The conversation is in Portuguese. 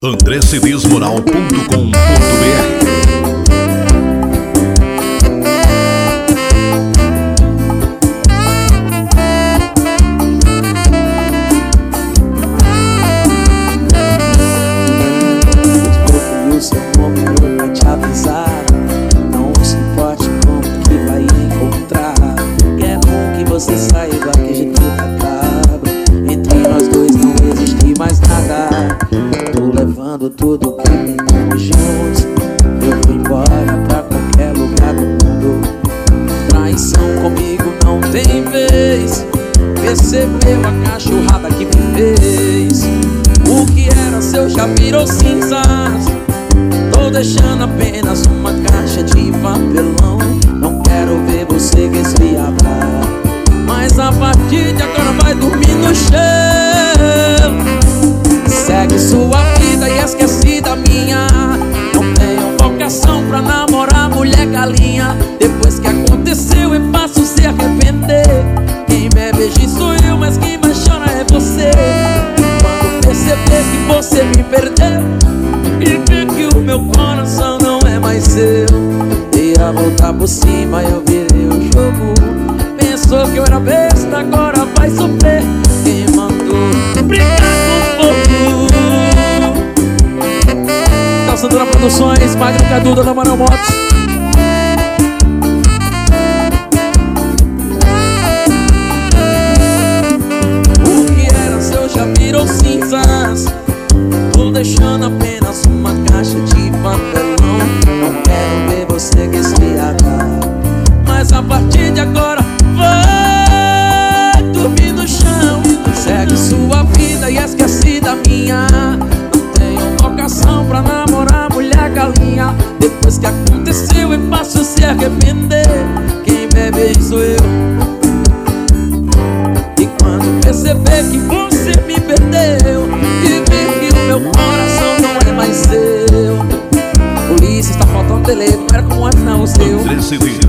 andrecedesmoral.com.br. Seu nome pra te avisar. Não se importe com o que vai encontrar. É bom que você saiba que de tudo acaba. Entre nós dois não existe mais nada. Tô levando tudo que temos juntos. Eu vou embora pra qualquer lugar do mundo. Traição comigo não tem vez. Percebeu a cachorrada que me fez. O que era seu já virou cinzas. Tô deixando apenas uma caixa de papelão. Não quero ver você resfriada, mas a partir de agora vai dormir no chão. Segue sua vida e esquece da minha. Não tenho vocação pra namorar mulher galinha. Depois que aconteceu é fácil se arrepender. Quem bebe gin sou eu, mas quem mais chora é você. Quando perceber que você me perdeu e ver que o meu coração não é mais seu, ia voltar por cima, eu virei o jogo. Pensou que eu era besta, agora vai sofrer. Quem mandou brincar com fogo? Caçadora Produções, Magno Cadu, da Manuel Motos. O que era seu já virou cinzas. Tô deixando apenas uma caixa de papelão. Não quero ver você resfriada, mas a partir de agora vai dormir no chão. Segue sua vida e esquece da minha. Não tenho vocação pra namorar mulher galinha. Depois que aconteceu é fácil se arrepender. Quem bebe sou eu. E quando perceber que você me perdeu e ver que o meu coração não é mais seu, polícia, está faltando delay. Não era como antes não, o seu.